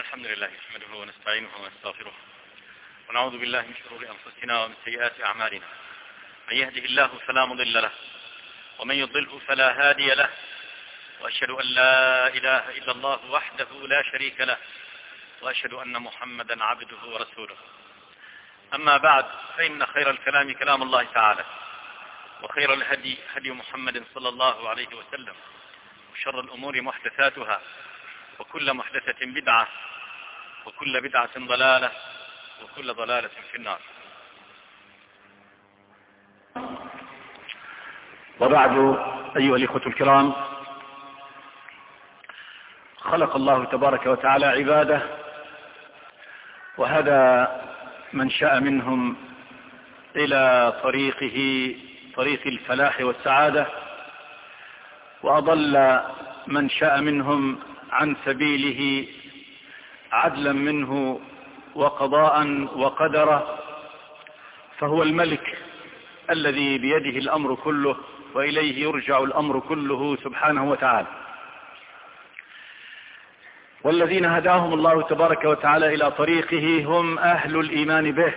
الحمد لله نحمده ونستعينه ونستغفره ونعوذ بالله من شرور أنفسنا ومن سيئات أعمالنا. من يهده الله فلا مضل له ومن يضلله فلا هادي له، وأشهد أن لا إله إلا الله وحده لا شريك له، وأشهد أن محمدا عبده ورسوله. أما بعد، فإن خير الكلام كلام الله تعالى، وخير الهدي هدي محمد صلى الله عليه وسلم، وشر الأمور محدثاتها، وكل محدثة بدعة، وكل بدعة ضلالة، وكل ضلالة في النار. وبعد، أيها الإخوة الكرام، خلق الله تبارك وتعالى عباده، وهدى من شاء منهم إلى طريق الفلاح والسعادة، وأضل من شاء منهم عن سبيله عدلا منه وقضاء وقدرا، فهو الملك الذي بيده الأمر كله، وإليه يرجع الأمر كله سبحانه وتعالى. والذين هداهم الله تبارك وتعالى إلى طريقه هم أهل الإيمان به.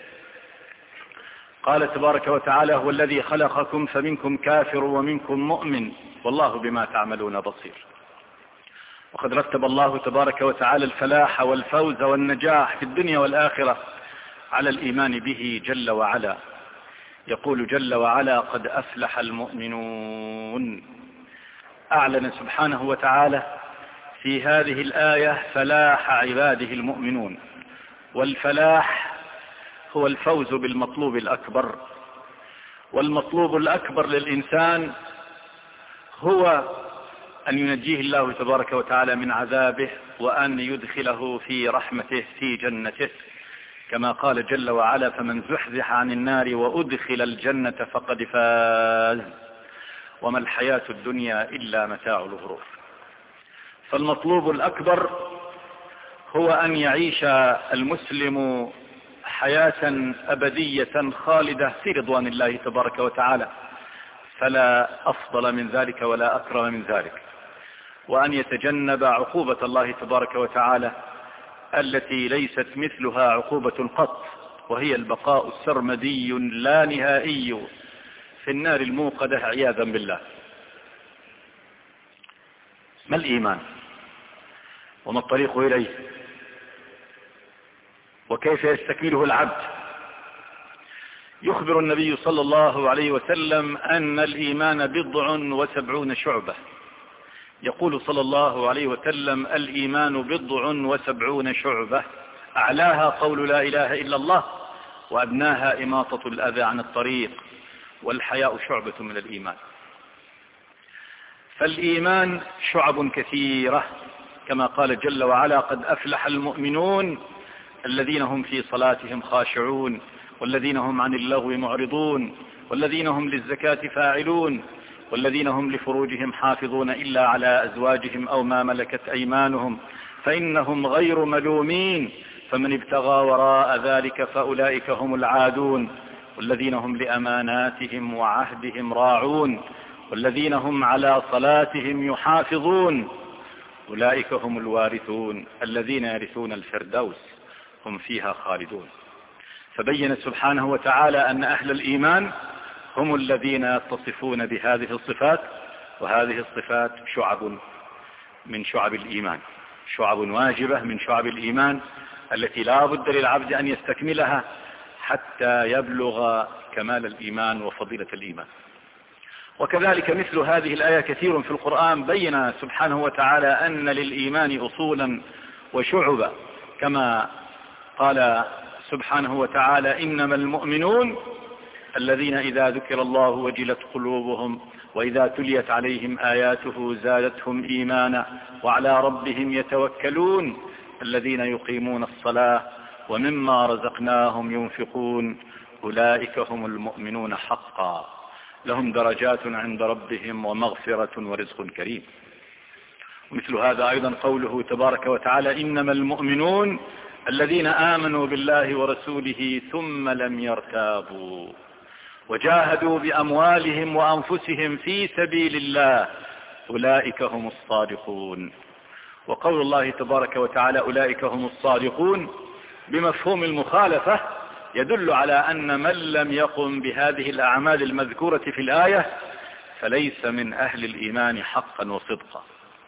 قال تبارك وتعالى: هو الذي خلقكم فمنكم كافر ومنكم مؤمن والله بما تعملون بصير. وقد رتب الله تبارك وتعالى الفلاح والفوز والنجاح في الدنيا والآخرة على الإيمان به جل وعلا. يقول جل وعلا: قد أفلح المؤمنون. أعلن سبحانه وتعالى في هذه الآية فلاح عباده المؤمنون، والفلاح هو الفوز بالمطلوب الأكبر. والمطلوب الأكبر للإنسان هو أن ينجيه الله تبارك وتعالى من عذابه، وأن يدخله في رحمته في جنته، كما قال جل وعلا: فمن زحزح عن النار وأدخل الجنة فقد فاز وما الحياة الدنيا إلا متاع الغرور. فالمطلوب الأكبر هو أن يعيش المسلم حياة أبدية خالدة في رضوان الله تبارك وتعالى، فلا أفضل من ذلك ولا أكرم من ذلك، وأن يتجنب عقوبة الله تبارك وتعالى التي ليست مثلها عقوبة قط، وهي البقاء السرمدي لا نهائي في النار الموقدة عياذا بالله. ما الإيمان؟ وما الطريق إليه؟ وكيف يستكمله العبد؟ يخبر النبي صلى الله عليه وسلم أن الإيمان 70 شعبة. يقول صلى الله عليه وسلم: الإيمان 70 شعبة، أعلاها قول لا إله إلا الله، وأدناها إماطة الأذى عن الطريق، والحياء شعبة من الإيمان. فالإيمان شعب كثيرة، كما قال جل وعلا: قد أفلح المؤمنون الذين هم في صلاتهم خاشعون، والذين هم عن اللغو معرضون، والذين هم للزكاة فاعلون، والذين هم لفروجهم حافظون إلا على أزواجهم أو ما ملكت أيمانهم فإنهم غير ملومين، فمن ابتغى وراء ذلك فأولئك هم العادون، والذين هم لأماناتهم وعهدهم راعون، والذين هم على صلاتهم يحافظون، أولئك هم الوارثون الذين يرثون الفردوس هم فيها خالدون. فبين سبحانه وتعالى أن أهل الإيمان هم الذين يتصفون بهذه الصفات، وهذه الصفات شعب من شعب الإيمان، شعب واجبة من شعب الإيمان التي لا بد للعبد أن يستكملها حتى يبلغ كمال الإيمان وفضيلة الإيمان. وكذلك مثل هذه الآية كثير في القرآن بين سبحانه وتعالى أن للإيمان أصولا وشعبا، كما قال سبحانه وتعالى: إنما المؤمنون الذين إذا ذكر الله وجلت قلوبهم وإذا تليت عليهم آياته زادتهم إيمانا وعلى ربهم يتوكلون الذين يقيمون الصلاة ومما رزقناهم ينفقون أولئك هم المؤمنون حقا لهم درجات عند ربهم ومغفرة ورزق كريم. ومثل هذا أيضا قوله تبارك وتعالى: إنما المؤمنون الذين آمنوا بالله ورسوله ثم لم يرتابوا وجاهدوا بأموالهم وأنفسهم في سبيل الله أولئك هم الصادقون. وقول الله تبارك وتعالى أولئك هم الصادقون بمفهوم المخالفة يدل على أن من لم يقم بهذه الأعمال المذكورة في الآية فليس من أهل الإيمان حقا وصدقا.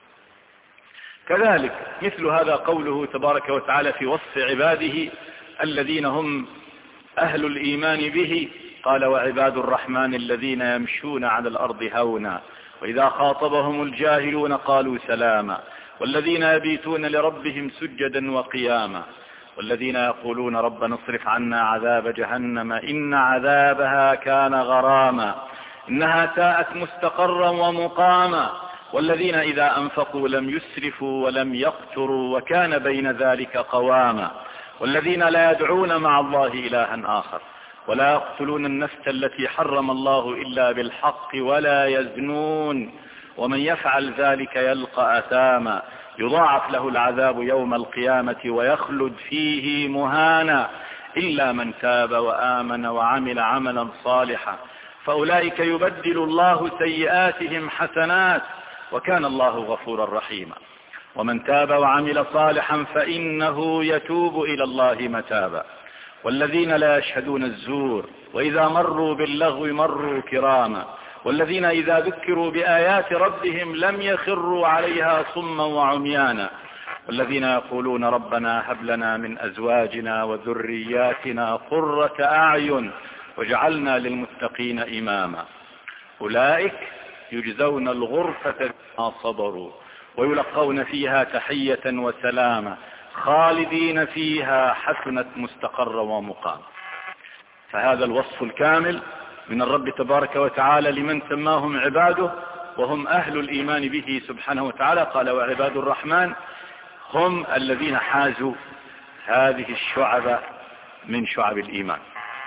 كذلك مثل هذا قوله تبارك وتعالى في وصف عباده الذين هم أهل الإيمان به، قال وعباد الرحمن الذين يمشون على الأرض هونا وإذا خاطبهم الجاهلون قالوا سلاما والذين يبيتون لربهم سجدا وقياما والذين يقولون ربنا اصرف عنا عذاب جهنم إن عذابها كان غراما إنها ساءت مستقرا ومقاما والذين إذا أنفقوا لم يسرفوا ولم يقتروا وكان بين ذلك قواما والذين لا يدعون مع الله إلها آخر ولا يقتلون النفس التي حرم الله إلا بالحق ولا يزنون ومن يفعل ذلك يلقى أثاما يضاعف له العذاب يوم القيامة ويخلد فيه مهانا إلا من تاب وآمن وعمل عملا صالحا فأولئك يبدل الله سيئاتهم حسنات وكان الله غفورا رحيما ومن تاب وعمل صالحا فإنه يتوب إلى الله متابا والذين لا يشهدون الزور وإذا مروا باللغو مروا كراما والذين إذا ذكروا بآيات ربهم لم يخروا عليها صما وعميانا والذين يقولون ربنا هب لنا من أزواجنا وذرياتنا قرة أعين وجعلنا للمتقين إماما أولئك يجزون الغرفة بما صبروا ويلقون فيها تحية وسلاما خالدين فيها حسنت مستقرا ومقاما. فهذا الوصف الكامل من الرب تبارك وتعالى لمن سماهم عباده وهم أهل الإيمان به سبحانه وتعالى. قال وعباد الرحمن هم الذين حازوا هذه الشعب من شعب الإيمان.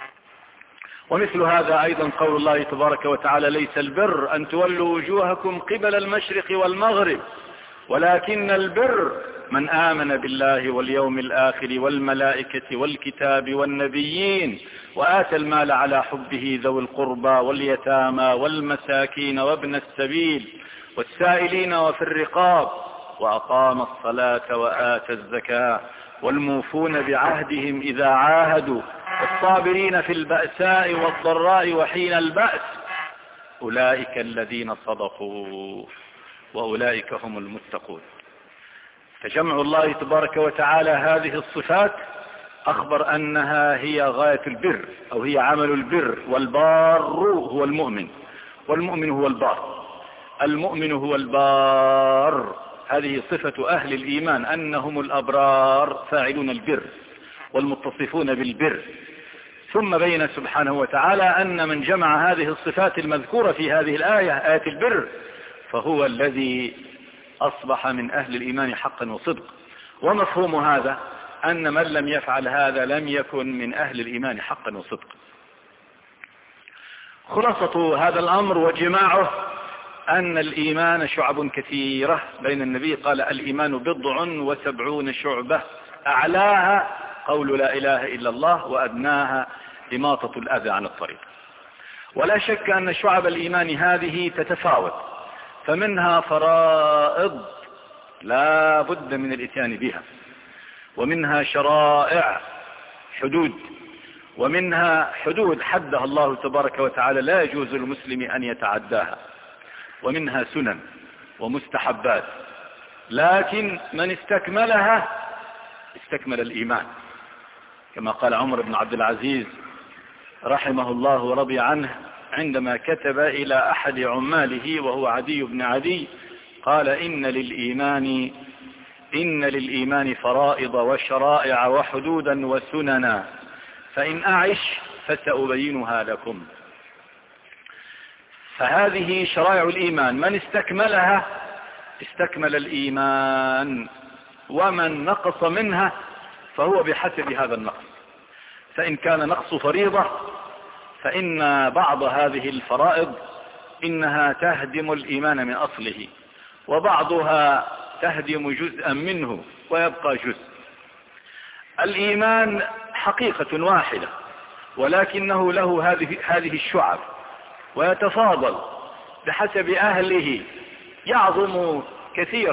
ومثل هذا أيضا قول الله تبارك وتعالى ليس البر أن تولوا وجوهكم قبل المشرق والمغرب ولكن البر من آمن بالله واليوم الآخر والملائكة والكتاب والنبيين وآتى المال على حبه ذوي القربى واليتامى والمساكين وابن السبيل والسائلين وفي الرقاب وأقام الصلاة وآتى الزكاة والموفون بعهدهم إذا عاهدوا والصابرين في البأساء والضراء وحين البأس أولئك الذين صدقوا وأولئك هم المتقون. فجمع الله تبارك وتعالى هذه الصفات أخبر أنها هي غاية البر أو هي عمل البر. والبار هو المؤمن والمؤمن هو البار. المؤمن هو البار هذه صفة أهل الإيمان أنهم الأبرار فاعلون البر والمتصفون بالبر. ثم بين سبحانه وتعالى أن من جمع هذه الصفات المذكورة في هذه الآية آية البر فهو الذي أصبح من أهل الإيمان حقا وصدق. ومفهوم هذا أن من لم يفعل هذا لم يكن من أهل الإيمان حقا وصدق. خلاصة هذا الأمر وجماعه أن الإيمان شعب كثيرة. بين النبي قال الإيمان 70 شعبة أعلاها قول لا إله إلا الله وأدناها إماطة الأذى عن الطريق. ولا شك أن شعب الإيمان هذه تتفاوت فمنها فرائض لا بد من الإتيان بها ومنها شرائع حدود ومنها حدود حدها الله تبارك وتعالى لا يجوز للمسلم أن يتعداها ومنها سنن ومستحبات لكن من استكملها استكمل الإيمان كما قال عمر بن عبد العزيز رحمه الله ورضي عنه عندما كتب إلى أحد عماله وهو عدي بن عدي قال إن للإيمان فرائض وشرائع وحدودا وسننا فإن أعش فسأبينها لكم. فهذه شرائع الإيمان من استكملها استكمل الإيمان ومن نقص منها فهو بحسب هذا النقص. فإن كان نقص فريضة فإن بعض هذه الفرائض إنها تهدم الإيمان من أصله وبعضها تهدم جزءا منه ويبقى جزء. الإيمان حقيقة واحدة ولكنه له هذه الشعب ويتفاضل بحسب أهله. يعظم كثيرا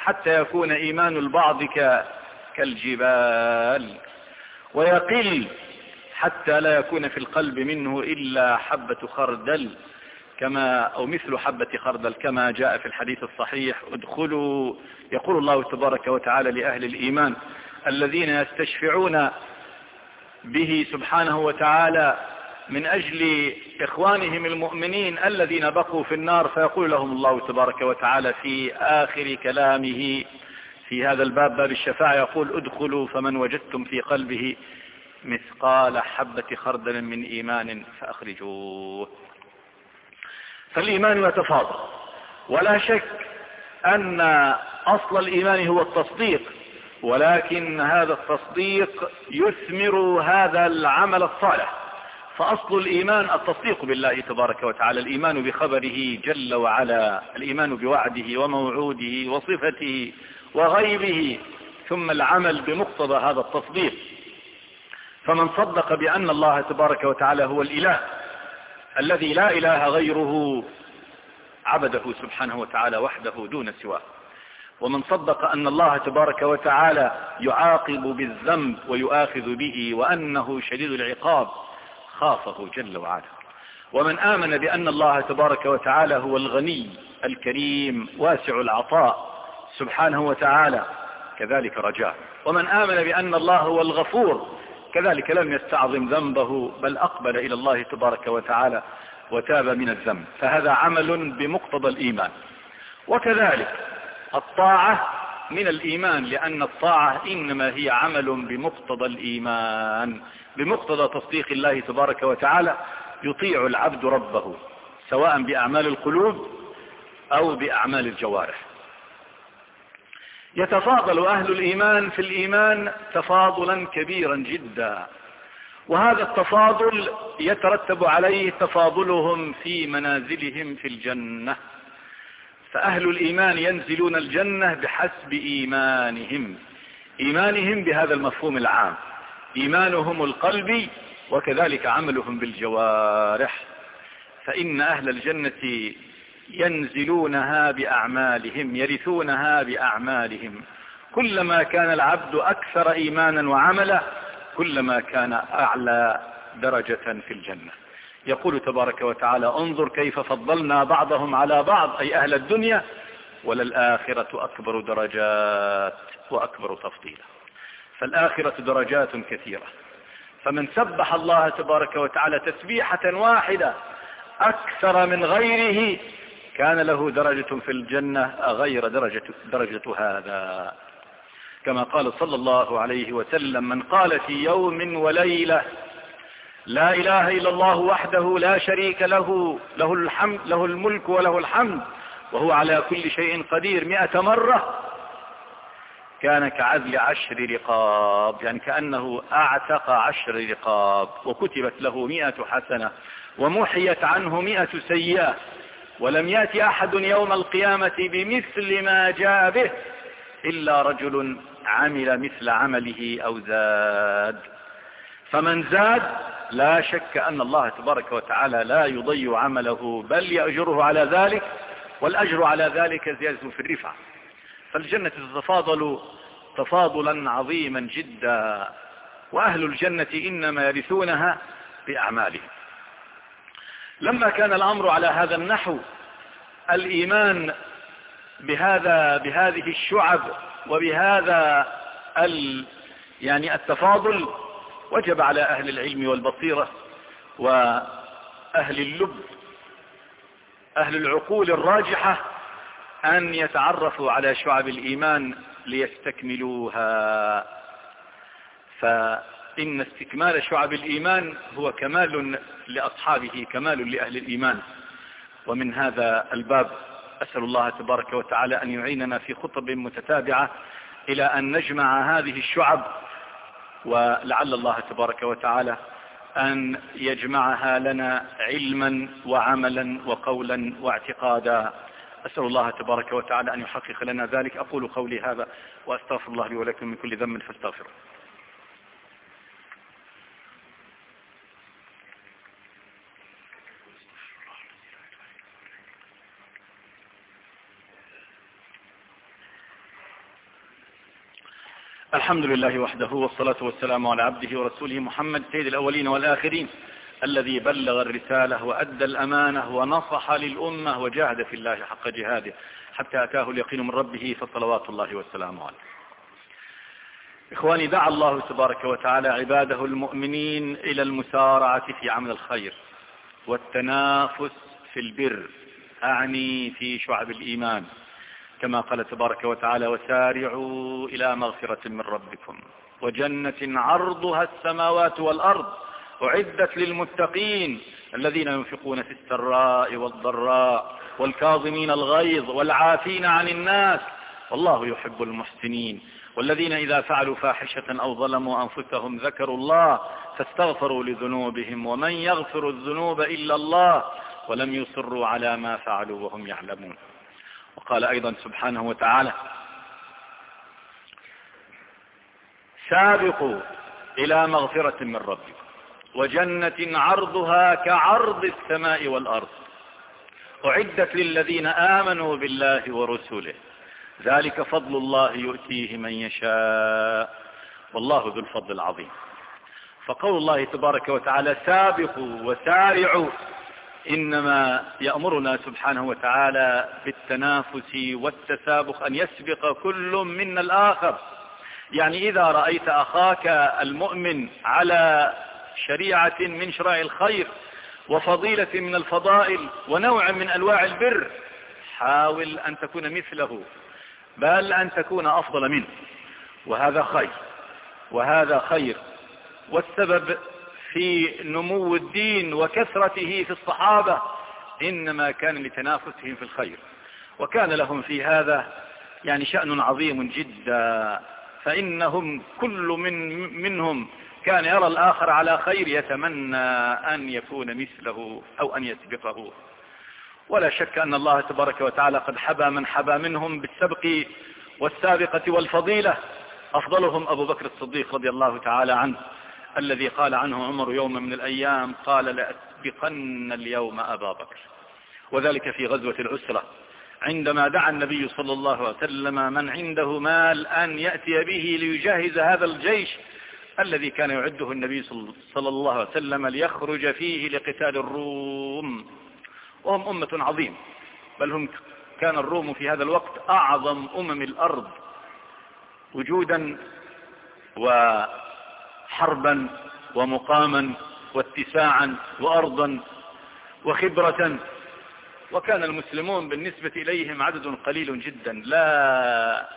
حتى يكون إيمان البعض كالجبال، ويقل حتى لا يكون في القلب منه إلا حبة خردل أو مثل حبة خردل، كما جاء في الحديث الصحيح: ادخلوا، يقول الله تبارك وتعالى لأهل الإيمان الذين يستشفعون به سبحانه وتعالى من أجل إخوانهم المؤمنين الذين بقوا في النار، فيقول لهم الله تبارك وتعالى في آخر كلامه في هذا الباب، باب الشفاعة، يقول: ادخلوا فمن وجدتم في قلبه مثقال حبة خردل من إيمان فأخرجوه. فالإيمان يتفاضل، ولا شك أن أصل الإيمان هو التصديق، ولكن هذا التصديق يثمر هذا العمل الصالح. فأصل الإيمان التصديق بالله تبارك وتعالى، الإيمان بخبره جل وعلا، الإيمان بوعده وموعوده وصفته وغيبه، ثم العمل بمقتضى هذا التصديق. فمن صدق بأن الله تبارك وتعالى هو الإله الذي لا إله غيره عبده سبحانه وتعالى وحده دون سواه، ومن صدق أن الله تبارك وتعالى يعاقب بالذنب ويؤاخذ به وأنه شديد العقاب خافه جل وعلا، ومن آمن بأن الله تبارك وتعالى هو الغني الكريم واسع العطاء سبحانه وتعالى كذلك رجاه، ومن آمن بأن الله هو الغفور كذلك لم يستعظم ذنبه بل أقبل إلى الله تبارك وتعالى وتاب من الذنب، فهذا عمل بمقتضى الإيمان. وكذلك الطاعة من الإيمان، لأن الطاعة إنما هي عمل بمقتضى الإيمان، بمقتضى تصديق الله تبارك وتعالى يطيع العبد ربه سواء بأعمال القلوب أو بأعمال الجوارح. يتفاضل أهل الإيمان في الإيمان تفاضلا كبيرا جدا، وهذا التفاضل يترتب عليه تفاضلهم في منازلهم في الجنة. فأهل الإيمان ينزلون الجنة بحسب إيمانهم بهذا المفهوم العام، إيمانهم القلبي وكذلك عملهم بالجوارح. فإن أهل الجنة ينزلونها بأعمالهم، يرثونها بأعمالهم. كلما كان العبد أكثر إيمانا وعملا كلما كان أعلى درجة في الجنة. يقول تبارك وتعالى: انظر كيف فضلنا بعضهم على بعض، أي أهل الدنيا، وللآخرة أكبر درجات وأكبر تفضيلا. فالآخرة درجات كثيرة، فمن سبح الله تبارك وتعالى تسبيحة واحدة أكثر من غيره كان له درجة في الجنة غير درجة هذا، كما قال صلى الله عليه وسلم: من قال في يوم وليلة لا إله إلا الله وحده لا شريك له، له الملك وله الحمد وهو على كل شيء قدير 100 مرة، كان كعدل 10 رقاب، يعني كأنه أعتق 10 رقاب، وكتبت له 100 حسنة ومحيت عنه 100 سيئة، ولم يأتي أحد يوم القيامة بمثل ما جاء به إلا رجل عمل مثل عمله أو زاد. فمن زاد لا شك أن الله تبارك وتعالى لا يضيع عمله بل يأجره على ذلك، والأجر على ذلك زيادة في الرفعة. فالجنة تتفاضل تفاضلا عظيما جدا، وأهل الجنة إنما يرثونها بأعمالهم. لما كان الأمر على هذا النحو، الإيمان بهذه الشعب وبهذا يعني التفاضل، وجب على أهل العلم والبصيرة وأهل اللب، أهل العقول الراجحة، أن يتعرفوا على شعب الإيمان ليستكملوها. فإن استكمال شعب الإيمان هو كمال لأصحابه، كمال لأهل الإيمان. ومن هذا الباب أسأل الله تبارك وتعالى أن يعيننا في خطب متتابعة إلى أن نجمع هذه الشعب، ولعل الله تبارك وتعالى أن يجمعها لنا علما وعملا وقولا واعتقادا. أسأل الله تبارك وتعالى أن يحقق لنا ذلك. أقول قولي هذا وأستغفر الله لي ولكم من كل ذنب فاستغفره. الحمد لله وحده، والصلاة والسلام على عبده ورسوله محمد سيد الأولين والآخرين، الذي بلغ الرسالة وأدى الأمانة ونصح للأمة وجاهد في الله حق جهاده حتى أتاه اليقين من ربه، فصلوات الله والسلام عليه. إخواني، دعا الله تبارك وتعالى عباده المؤمنين إلى المسارعة في عمل الخير والتنافس في البر، أعني في شعب الإيمان، كما قال تبارك وتعالى: وسارعوا إلى مغفرة من ربكم وجنة عرضها السماوات والأرض أعدت للمتقين الذين ينفقون في السراء والضراء والكاظمين الغيظ والعافين عن الناس والله يحب المحسنين، والذين إذا فعلوا فاحشة أو ظلموا أنفسهم ذكروا الله فاستغفروا لذنوبهم ومن يغفر الذنوب إلا الله ولم يصروا على ما فعلوا وهم يعلمون. وقال أيضا سبحانه وتعالى: سابقوا إلى مغفرة من ربكم وجنة عرضها كعرض السماء والأرض أعدت للذين آمنوا بالله ورسله ذلك فضل الله يؤتيه من يشاء والله ذو الفضل العظيم. فقول الله تبارك وتعالى سابقوا وسارعوا إنما يأمرنا سبحانه وتعالى بالتنافس والتسابق، أن يسبق كل منا الآخر. يعني إذا رأيت أخاك المؤمن على شريعة من شرائع الخير وفضيلة من الفضائل ونوع من أنواع البر، حاول أن تكون مثله، بل أن تكون أفضل منه، وهذا خير. والسبب في نمو الدين وكثرته في الصحابة إنما كان لتنافسهم في الخير، وكان لهم في هذا يعني شأن عظيم جدا، فإنهم كل منهم كان يرى الآخر على خير يتمنى أن يكون مثله أو أن يسبقه. ولا شك أن الله تبارك وتعالى قد حبى من حبى منهم بالسبق والسابقة والفضيلة، أفضلهم أبو بكر الصديق رضي الله تعالى عنه، الذي قال عنه عمر يوم من الأيام قال: لأسبقن اليوم أبا بكر. وذلك في غزوة العسرة عندما دعا النبي صلى الله عليه وسلم من عنده مال أن يأتي به ليجهز هذا الجيش الذي كان يعده النبي صلى الله عليه وسلم ليخرج فيه لقتال الروم، وهم أمة عظيم، بل هم كان الروم في هذا الوقت أعظم أمم الأرض وجودا وحربا ومقاما واتساعا وأرضا وخبرة، وكان المسلمون بالنسبة إليهم عدد قليل جدا، لا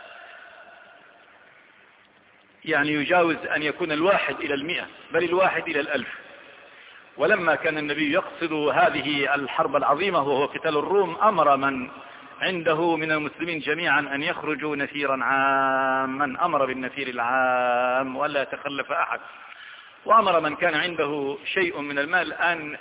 يعني يجاوز أن يكون 1 إلى 100 بل 1 إلى 1000. ولما كان النبي يقصد هذه الحرب العظيمة وهو قتال الروم، أمر من عنده من المسلمين جميعا أن يخرجوا نفيرا عاما، أمر بالنفير العام ولا يتخلف أحد، وأمر من كان عنده شيء من المال أن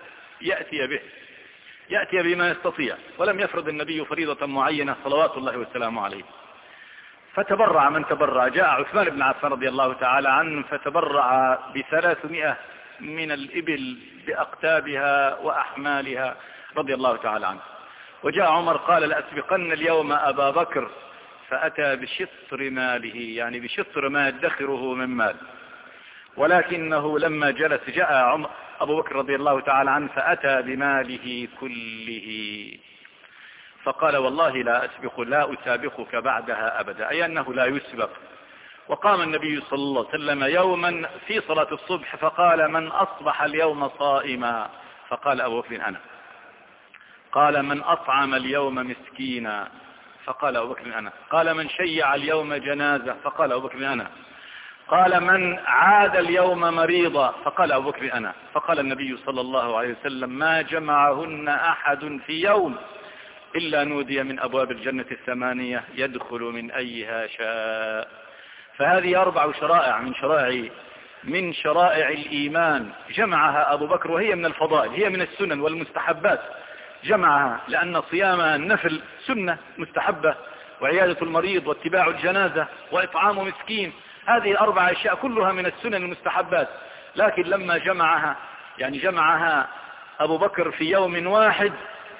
يأتي بما يستطيع، ولم يفرض النبي فريضة معينة صلوات الله والسلام عليه. فتبرع من تبرع، جاء عثمان بن عفان رضي الله تعالى عنه فتبرع ب300 من الإبل بأقتابها وأحمالها رضي الله تعالى عنه. وجاء عمر قال: لأسبقن اليوم أبا بكر، فأتى بشطر ماله، يعني بشطر ما يدخره من مال، ولكنه لما جلس جاء أبو بكر رضي الله تعالى عنه فأتى بماله كله، فقال: والله لا أسابقك بعدها أبدا، أي أنه لا يسبق. وقام النبي صلى الله عليه وسلم يوما في صلاة الصبح فقال: من أصبح اليوم صائما؟ فقال أبو بكر: أنا. قال: من أطعم اليوم مسكينا؟ فقال أبو بكر: أنا. قال: من شيع اليوم جنازة؟ فقال أبو بكر: أنا. قال: من عاد اليوم مريضا؟ فقال أبو بكر: أنا. فقال النبي صلى الله عليه وسلم: ما جمعهن أحد في يوم إلا نودي من أبواب الجنة 8 يدخل من أيها شاء. فهذه 4 شرائع من شرائع الإيمان جمعها أبو بكر، وهي من الفضائل، هي من السنن والمستحبات، جمعها لأن صيام النفل سنة مستحبة، وعيادة المريض واتباع الجنازة وإطعام مسكين، هذه 4 أشياء كلها من السنن المستحبات. لكن لما جمعها أبو بكر في يوم واحد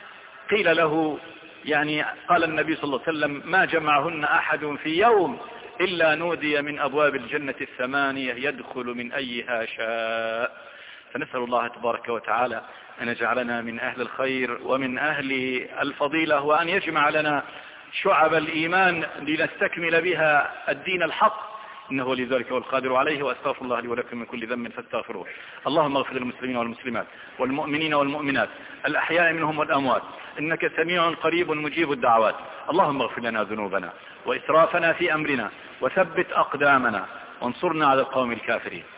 قيل له، يعني قال النبي صلى الله عليه وسلم: ما جمعهن أحد في يوم إلا نودي من أبواب الجنة الثمانية يدخل من أيها شاء. فنسأل الله تبارك وتعالى أن يجعلنا من أهل الخير ومن أهل الفضيلة، وأن يجمع لنا شعب الإيمان لنستكمل بها الدين الحق، إنه لذلك والقادر عليه. وأستغفر الله لي ولكم من كل ذنب فاستغفروه. اللهم اغفر للمسلمين والمسلمات والمؤمنين والمؤمنات الأحياء منهم والأموات، إنك سميع قريب مجيب الدعوات. اللهم اغفر لنا ذنوبنا وإسرافنا في أمرنا، وثبت أقدامنا، وانصرنا على القوم الكافرين.